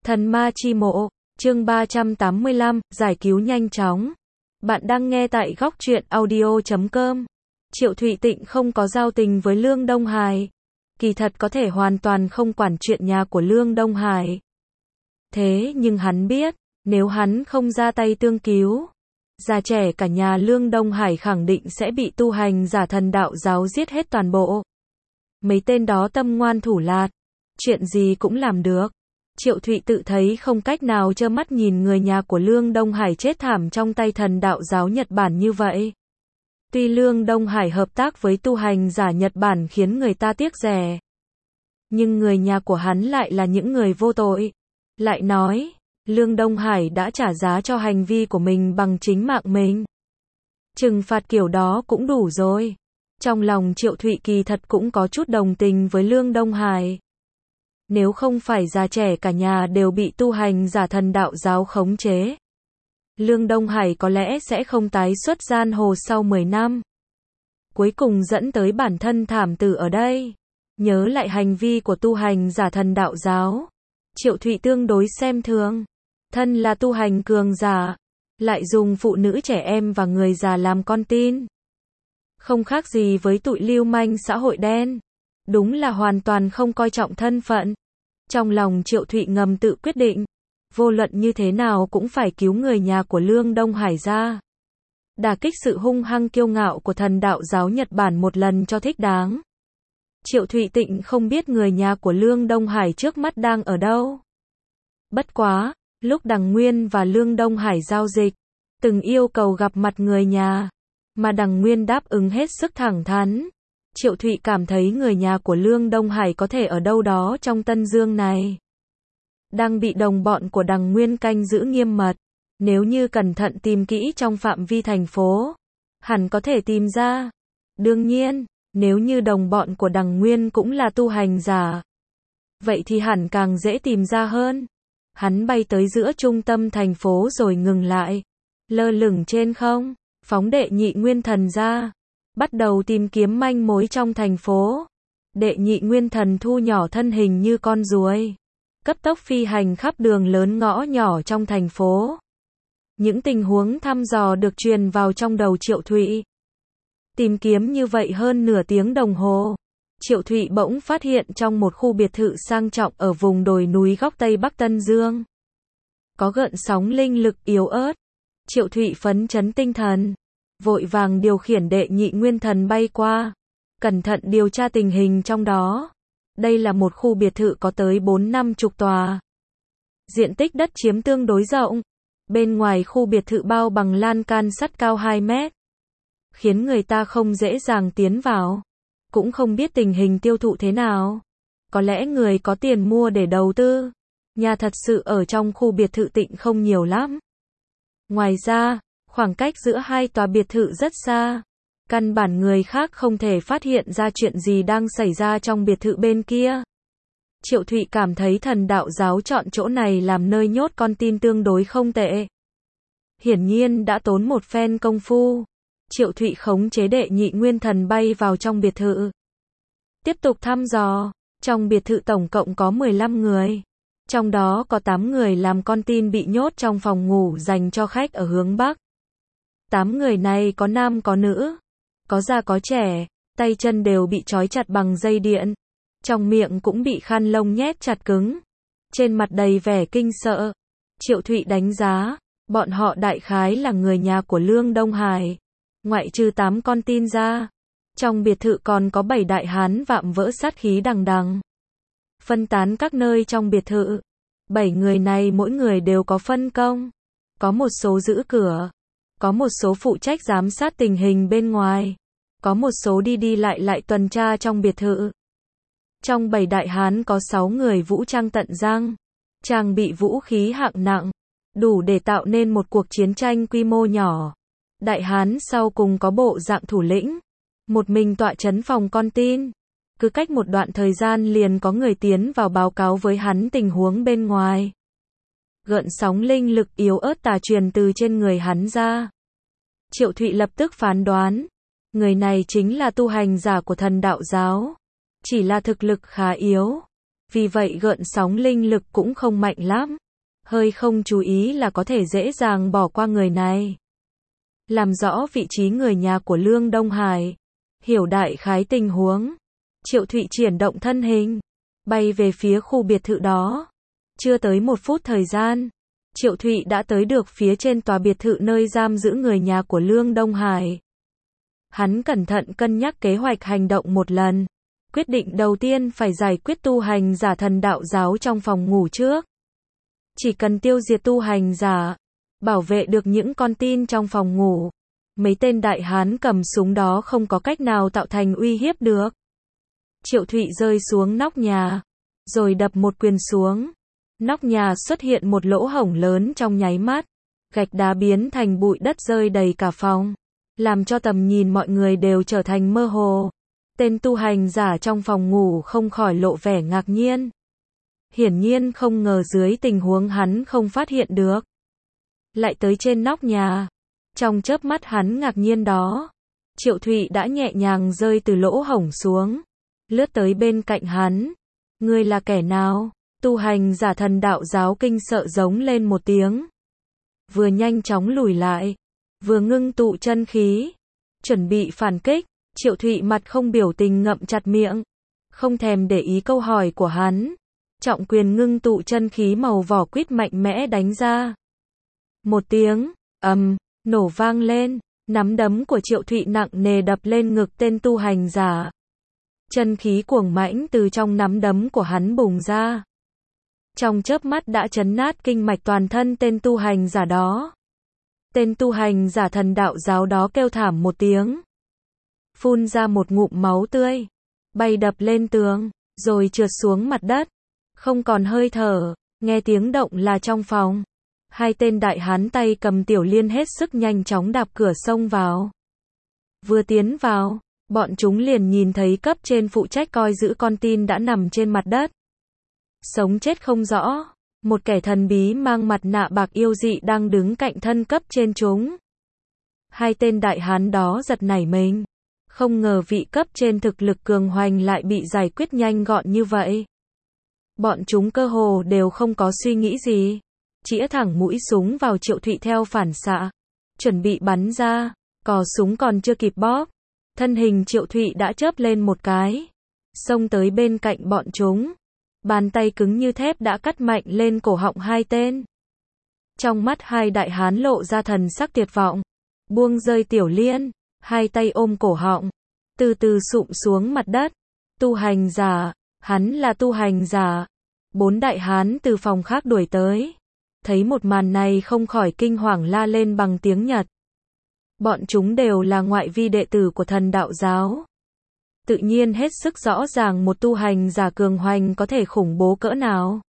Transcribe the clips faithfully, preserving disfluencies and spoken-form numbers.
Thần ma chi mộ, chương ba trăm tám mươi lăm, giải cứu nhanh chóng. Bạn đang nghe tại góc truyện audio chấm com. Triệu Thụy Tịnh không có giao tình với Lương Đông Hải. Kỳ thật có thể hoàn toàn không quản chuyện nhà của Lương Đông Hải. Thế nhưng hắn biết, nếu hắn không ra tay tương cứu, già trẻ cả nhà Lương Đông Hải khẳng định sẽ bị tu hành giả thần đạo giáo giết hết toàn bộ. Mấy tên đó tâm ngoan thủ lạt, chuyện gì cũng làm được. Triệu Thụy tự thấy không cách nào trơ mắt nhìn người nhà của Lương Đông Hải chết thảm trong tay thần đạo giáo Nhật Bản như vậy. Tuy Lương Đông Hải hợp tác với tu hành giả Nhật Bản khiến người ta tiếc rẻ, nhưng người nhà của hắn lại là những người vô tội. Lại nói, Lương Đông Hải đã trả giá cho hành vi của mình bằng chính mạng mình. Trừng phạt kiểu đó cũng đủ rồi. Trong lòng Triệu Thụy kỳ thật cũng có chút đồng tình với Lương Đông Hải. Nếu không phải già trẻ cả nhà đều bị tu hành giả thần đạo giáo khống chế, Lương Đông Hải có lẽ sẽ không tái xuất giang hồ sau mười năm. Cuối cùng dẫn tới bản thân thảm tử ở đây. Nhớ lại hành vi của tu hành giả thần đạo giáo, Triệu Thụy tương đối xem thường. Thân là tu hành cường giả, lại dùng phụ nữ trẻ em và người già làm con tin. Không khác gì với tụi lưu manh xã hội đen. Đúng là hoàn toàn không coi trọng thân phận. Trong lòng Triệu Thụy ngầm tự quyết định, vô luận như thế nào cũng phải cứu người nhà của Lương Đông Hải ra. Đả kích sự hung hăng kiêu ngạo của thần đạo giáo Nhật Bản một lần cho thích đáng. Triệu Thụy Tịnh không biết người nhà của Lương Đông Hải trước mắt đang ở đâu. Bất quá, lúc Đằng Nguyên và Lương Đông Hải giao dịch, từng yêu cầu gặp mặt người nhà, mà Đằng Nguyên đáp ứng hết sức thẳng thắn. Triệu Thụy cảm thấy người nhà của Lương Đông Hải có thể ở đâu đó trong Tân Dương này, đang bị đồng bọn của Đằng Nguyên canh giữ nghiêm mật. Nếu như cẩn thận tìm kỹ trong phạm vi thành phố, hẳn có thể tìm ra. Đương nhiên, nếu như đồng bọn của Đằng Nguyên cũng là tu hành giả, vậy thì hẳn càng dễ tìm ra hơn. Hắn bay tới giữa trung tâm thành phố rồi ngừng lại, lơ lửng trên không, phóng đệ nhị nguyên thần ra, bắt đầu tìm kiếm manh mối trong thành phố. Đệ nhị nguyên thần thu nhỏ thân hình như con ruồi, cấp tốc phi hành khắp đường lớn ngõ nhỏ trong thành phố. Những tình huống thăm dò được truyền vào trong đầu Triệu Thụy. Tìm kiếm như vậy hơn nửa tiếng đồng hồ, Triệu Thụy bỗng phát hiện trong một khu biệt thự sang trọng ở vùng đồi núi góc Tây Bắc Tân Dương, có gợn sóng linh lực yếu ớt. Triệu Thụy phấn chấn tinh thần, vội vàng điều khiển đệ nhị nguyên thần bay qua, cẩn thận điều tra tình hình trong đó. Đây là một khu biệt thự có tới bốn năm chục tòa. Diện tích đất chiếm tương đối rộng. Bên ngoài khu biệt thự bao bằng lan can sắt cao hai mét, khiến người ta không dễ dàng tiến vào. Cũng không biết tình hình tiêu thụ thế nào. Có lẽ người có tiền mua để đầu tư. Nhà thật sự ở trong khu biệt thự Tịnh không nhiều lắm. Ngoài ra, khoảng cách giữa hai tòa biệt thự rất xa. Căn bản người khác không thể phát hiện ra chuyện gì đang xảy ra trong biệt thự bên kia. Triệu Thụy cảm thấy thần đạo giáo chọn chỗ này làm nơi nhốt con tin tương đối không tệ. Hiển nhiên đã tốn một phen công phu. Triệu Thụy khống chế đệ nhị nguyên thần bay vào trong biệt thự, tiếp tục thăm dò. Trong biệt thự tổng cộng có mười lăm người. Trong đó có tám người làm con tin bị nhốt trong phòng ngủ dành cho khách ở hướng Bắc. tám người này có nam có nữ, có già có trẻ, tay chân đều bị trói chặt bằng dây điện. Trong miệng cũng bị khăn lông nhét chặt cứng. Trên mặt đầy vẻ kinh sợ. Triệu Thụy đánh giá, bọn họ đại khái là người nhà của Lương Đông Hải. Ngoại trừ tám con tin ra, trong biệt thự còn có bảy đại hán vạm vỡ sát khí đằng đằng, phân tán các nơi trong biệt thự. Bảy người này mỗi người đều có phân công. Có một số giữ cửa, có một số phụ trách giám sát tình hình bên ngoài, có một số đi đi lại lại tuần tra trong biệt thự. Trong bảy đại hán có sáu người vũ trang tận răng, trang bị vũ khí hạng nặng, đủ để tạo nên một cuộc chiến tranh quy mô nhỏ. Đại hán sau cùng có bộ dạng thủ lĩnh, một mình tọa trấn phòng con tin. Cứ cách một đoạn thời gian liền có người tiến vào báo cáo với hắn tình huống bên ngoài. Gợn sóng linh lực yếu ớt tà truyền từ trên người hắn ra. Triệu Thụy lập tức phán đoán, người này chính là tu hành giả của thần đạo giáo. Chỉ là thực lực khá yếu. vì vậy gợn sóng linh lực cũng không mạnh lắm. Hơi không chú ý là có thể dễ dàng bỏ qua người này. Làm rõ vị trí người nhà của Lương Đông Hải, hiểu đại khái tình huống, Triệu Thụy triển động thân hình, bay về phía khu biệt thự đó. Chưa tới một phút thời gian, Triệu Thụy đã tới được phía trên tòa biệt thự nơi giam giữ người nhà của Lương Đông Hải. Hắn cẩn thận cân nhắc kế hoạch hành động một lần. Quyết định đầu tiên phải giải quyết tu hành giả thần đạo giáo trong phòng ngủ trước. Chỉ cần tiêu diệt tu hành giả, bảo vệ được những con tin trong phòng ngủ, mấy tên đại hán cầm súng đó không có cách nào tạo thành uy hiếp được. Triệu Thụy rơi xuống nóc nhà, rồi đập một quyền xuống. Nóc nhà xuất hiện một lỗ hổng lớn trong nháy mắt, gạch đá biến thành bụi đất rơi đầy cả phòng, làm cho tầm nhìn mọi người đều trở thành mơ hồ. Tên tu hành giả trong phòng ngủ không khỏi lộ vẻ ngạc nhiên. Hiển nhiên không ngờ dưới tình huống hắn không phát hiện được. Lại tới trên nóc nhà. Trong chớp mắt hắn ngạc nhiên đó, Triệu Thụy đã nhẹ nhàng rơi từ lỗ hổng xuống, lướt tới bên cạnh hắn. Ngươi là kẻ nào? Tu hành giả thần đạo giáo kinh sợ giống lên một tiếng. Vừa nhanh chóng lùi lại, vừa ngưng tụ chân khí, chuẩn bị phản kích. Triệu Thụy mặt không biểu tình ngậm chặt miệng, không thèm để ý câu hỏi của hắn. Trọng quyền ngưng tụ chân khí màu vỏ quýt mạnh mẽ đánh ra. Một tiếng, ầm, nổ vang lên, nắm đấm của Triệu Thụy nặng nề đập lên ngực tên tu hành giả. Chân khí cuồng mãnh từ trong nắm đấm của hắn bùng ra. Trong chớp mắt đã chấn nát kinh mạch toàn thân tên tu hành giả đó. Tên tu hành giả thần đạo giáo đó kêu thảm một tiếng, phun ra một ngụm máu tươi, bay đập lên tường, rồi trượt xuống mặt đất, không còn hơi thở. Nghe tiếng động là trong phòng. Hai tên đại hán tay cầm tiểu liên hết sức nhanh chóng đạp cửa xông vào. Vừa tiến vào, bọn chúng liền nhìn thấy cấp trên phụ trách coi giữ con tin đã nằm trên mặt đất, sống chết không rõ. Một kẻ thần bí mang mặt nạ bạc yêu dị đang đứng cạnh thân cấp trên chúng. Hai tên đại hán đó giật nảy mình, không ngờ vị cấp trên thực lực cường hoành lại bị giải quyết nhanh gọn như vậy. Bọn chúng cơ hồ đều không có suy nghĩ gì, chĩa thẳng mũi súng vào Triệu Thụy theo phản xạ, chuẩn bị bắn ra. Cò súng còn chưa kịp bóp, thân hình Triệu Thụy đã chớp lên một cái, xông tới bên cạnh bọn chúng. Bàn tay cứng như thép đã cắt mạnh lên cổ họng hai tên. Trong mắt hai đại hán lộ ra thần sắc tuyệt vọng, buông rơi tiểu liên, hai tay ôm cổ họng, từ từ sụp xuống mặt đất. Tu hành giả, hắn là tu hành giả. Bốn đại hán từ phòng khác đuổi tới, thấy một màn này không khỏi kinh hoàng la lên bằng tiếng Nhật. Bọn chúng đều là ngoại vi đệ tử của thần đạo giáo, tự nhiên hết sức rõ ràng một tu hành giả cường hoành có thể khủng bố cỡ nào.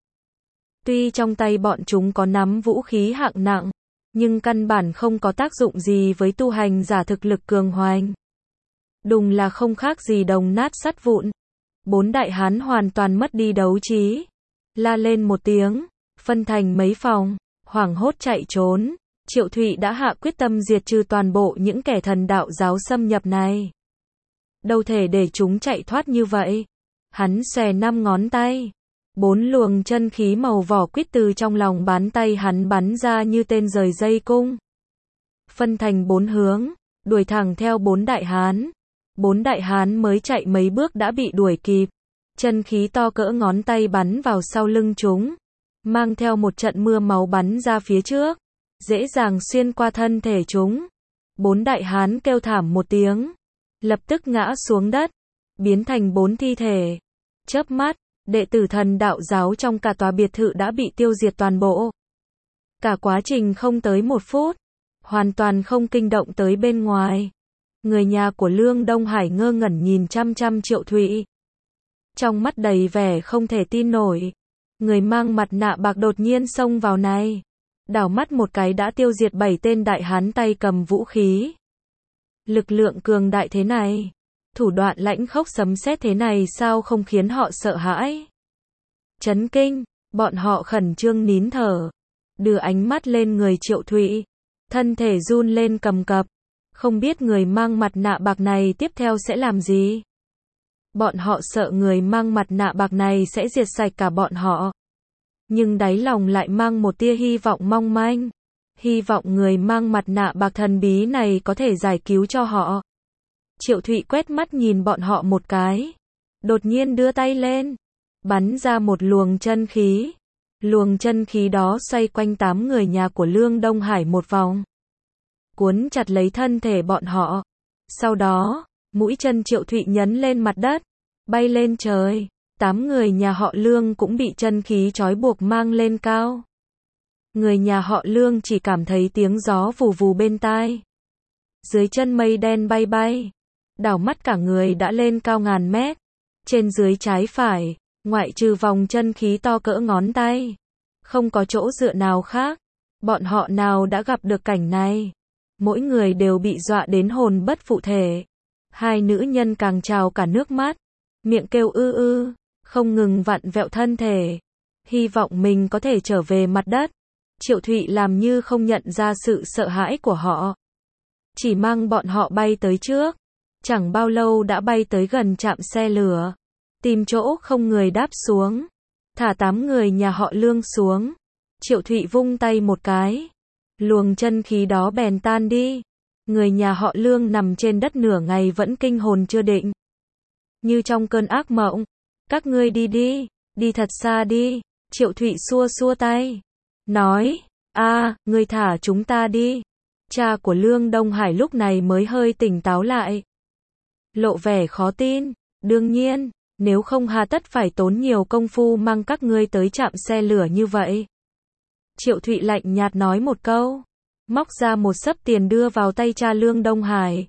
Tuy trong tay bọn chúng có nắm vũ khí hạng nặng, nhưng căn bản không có tác dụng gì với tu hành giả thực lực cường hoành. Đùng là không khác gì đồng nát sắt vụn. Bốn đại hán hoàn toàn mất đi đấu trí, la lên một tiếng, phân thành mấy phòng, hoảng hốt chạy trốn. Triệu Thụy đã hạ quyết tâm diệt trừ toàn bộ những kẻ thần đạo giáo xâm nhập này. Đâu thể để chúng chạy thoát như vậy. Hắn xòe năm ngón tay, bốn luồng chân khí màu vỏ quýt từ trong lòng bàn tay hắn bắn ra như tên rời dây cung, phân thành bốn hướng, đuổi thẳng theo bốn đại hán. Bốn đại hán mới chạy mấy bước đã bị đuổi kịp. Chân khí to cỡ ngón tay bắn vào sau lưng chúng, mang theo một trận mưa máu bắn ra phía trước, dễ dàng xuyên qua thân thể chúng. Bốn đại hán kêu thảm một tiếng, lập tức ngã xuống đất, biến thành bốn thi thể. Chớp mắt, đệ tử thần đạo giáo trong cả tòa biệt thự đã bị tiêu diệt toàn bộ. Cả quá trình không tới một phút, hoàn toàn không kinh động tới bên ngoài. Người nhà của Lương Đông Hải ngơ ngẩn nhìn chăm chăm Triệu Thụy, trong mắt đầy vẻ không thể tin nổi. Người mang mặt nạ bạc đột nhiên xông vào này, đảo mắt một cái đã tiêu diệt bảy tên đại hán tay cầm vũ khí. Lực lượng cường đại thế này, thủ đoạn lãnh khốc sấm sét thế này sao không khiến họ sợ hãi, chấn kinh. Bọn họ khẩn trương nín thở, đưa ánh mắt lên người Triệu Thụy, thân thể run lên cầm cập, không biết người mang mặt nạ bạc này tiếp theo sẽ làm gì. Bọn họ sợ người mang mặt nạ bạc này sẽ diệt sạch cả bọn họ. Nhưng đáy lòng lại mang một tia hy vọng mong manh. Hy vọng người mang mặt nạ bạc thần bí này có thể giải cứu cho họ. Triệu Thụy quét mắt nhìn bọn họ một cái. Đột nhiên đưa tay lên. Bắn ra một luồng chân khí. Luồng chân khí đó xoay quanh tám người nhà của Lương Đông Hải một vòng. Cuốn chặt lấy thân thể bọn họ. Sau đó, mũi chân Triệu Thụy nhấn lên mặt đất. Bay lên trời. Tám người nhà họ Lương cũng bị chân khí trói buộc mang lên cao. Người nhà họ Lương chỉ cảm thấy tiếng gió vù vù bên tai. Dưới chân mây đen bay bay. Đảo mắt cả người đã lên cao ngàn mét. Trên dưới trái phải, ngoại trừ vòng chân khí to cỡ ngón tay. Không có chỗ dựa nào khác. Bọn họ nào đã gặp được cảnh này. Mỗi người đều bị dọa đến hồn bất phụ thể. Hai nữ nhân càng trào cả nước mắt. Miệng kêu ư ư, không ngừng vặn vẹo thân thể. Hy vọng mình có thể trở về mặt đất. Triệu Thụy làm như không nhận ra sự sợ hãi của họ. Chỉ mang bọn họ bay tới trước. Chẳng bao lâu đã bay tới gần trạm xe lửa. Tìm chỗ không người đáp xuống. Thả tám người nhà họ Lương xuống. Triệu Thụy vung tay một cái. Luồng chân khí đó bèn tan đi. Người nhà họ Lương nằm trên đất nửa ngày vẫn kinh hồn chưa định. Như trong cơn ác mộng. Các ngươi đi đi, đi thật xa đi. Triệu Thụy xua xua tay. Nói, a, ngươi thả chúng ta đi. Cha của Lương Đông Hải lúc này mới hơi tỉnh táo lại. Lộ vẻ khó tin. Đương nhiên, nếu không hà tất phải tốn nhiều công phu mang các ngươi tới trạm xe lửa như vậy. Triệu Thụy lạnh nhạt nói một câu. Móc ra một xấp tiền đưa vào tay cha Lương Đông Hải.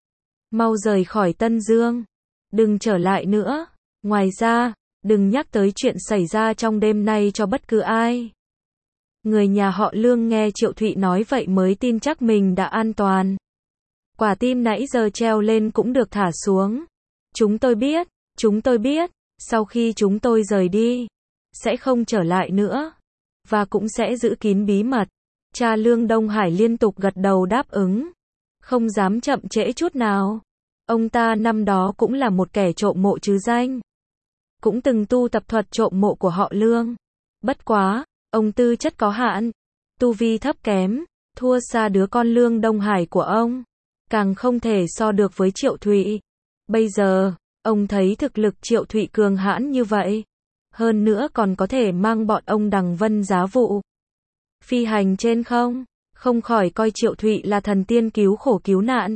Mau rời khỏi Tân Dương. Đừng trở lại nữa. Ngoài ra, đừng nhắc tới chuyện xảy ra trong đêm nay cho bất cứ ai. Người nhà họ Lương nghe Triệu Thụy nói vậy mới tin chắc mình đã an toàn. Quả tim nãy giờ treo lên cũng được thả xuống. Chúng tôi biết, chúng tôi biết, sau khi chúng tôi rời đi, sẽ không trở lại nữa. Và cũng sẽ giữ kín bí mật. Cha Lương Đông Hải liên tục gật đầu đáp ứng. Không dám chậm trễ chút nào. Ông ta năm đó cũng là một kẻ trộm mộ chứ danh. Cũng từng tu tập thuật trộm mộ của họ Lương. Bất quá, ông tư chất có hạn. Tu vi thấp kém, thua xa đứa con Lương Đông Hải của ông. Càng không thể so được với Triệu Thụy. Bây giờ, ông thấy thực lực Triệu Thụy cường hãn như vậy. Hơn nữa còn có thể mang bọn ông đằng vân giá vụ. Phi hành trên không, không khỏi coi Triệu Thụy là thần tiên cứu khổ cứu nạn.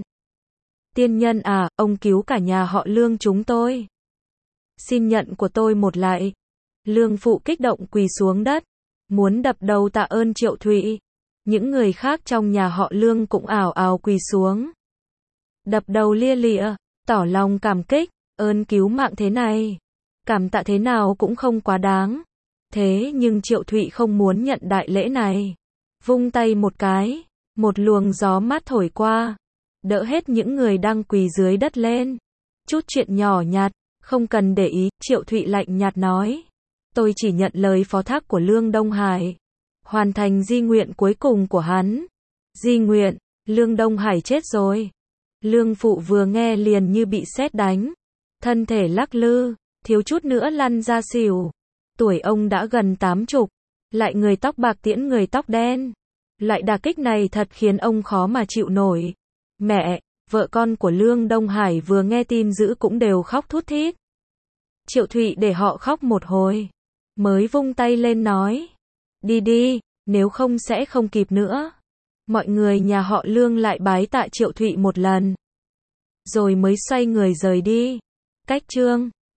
Tiên nhân à, ông cứu cả nhà họ Lương chúng tôi. Xin nhận của tôi một lạy. Lương phụ kích động quỳ xuống đất. Muốn đập đầu tạ ơn Triệu Thụy. Những người khác trong nhà họ Lương cũng ào ào quỳ xuống. Đập đầu lia lịa, tỏ lòng cảm kích, ơn cứu mạng thế này. Cảm tạ thế nào cũng không quá đáng. Thế nhưng Triệu Thụy không muốn nhận đại lễ này. Vung tay một cái, một luồng gió mát thổi qua. Đỡ hết những người đang quỳ dưới đất lên. Chút chuyện nhỏ nhặt, không cần để ý, Triệu Thụy lạnh nhạt nói. Tôi chỉ nhận lời phó thác của Lương Đông Hải. Hoàn thành di nguyện cuối cùng của hắn. Di nguyện, Lương Đông Hải chết rồi. Lương phụ vừa nghe liền như bị sét đánh. Thân thể lắc lư, thiếu chút nữa lăn ra xỉu. Tuổi ông đã gần tám chục. Lại người tóc bạc tiễn người tóc đen. Loại đả kích này thật khiến ông khó mà chịu nổi. Mẹ, vợ con của Lương Đông Hải vừa nghe tin dữ cũng đều khóc thút thít. Triệu Thụy để họ khóc một hồi. Mới vung tay lên nói. Đi đi, nếu không sẽ không kịp nữa. Mọi người nhà họ Lương lại bái tạ Triệu Thụy một lần. Rồi mới xoay người rời đi. Cách chương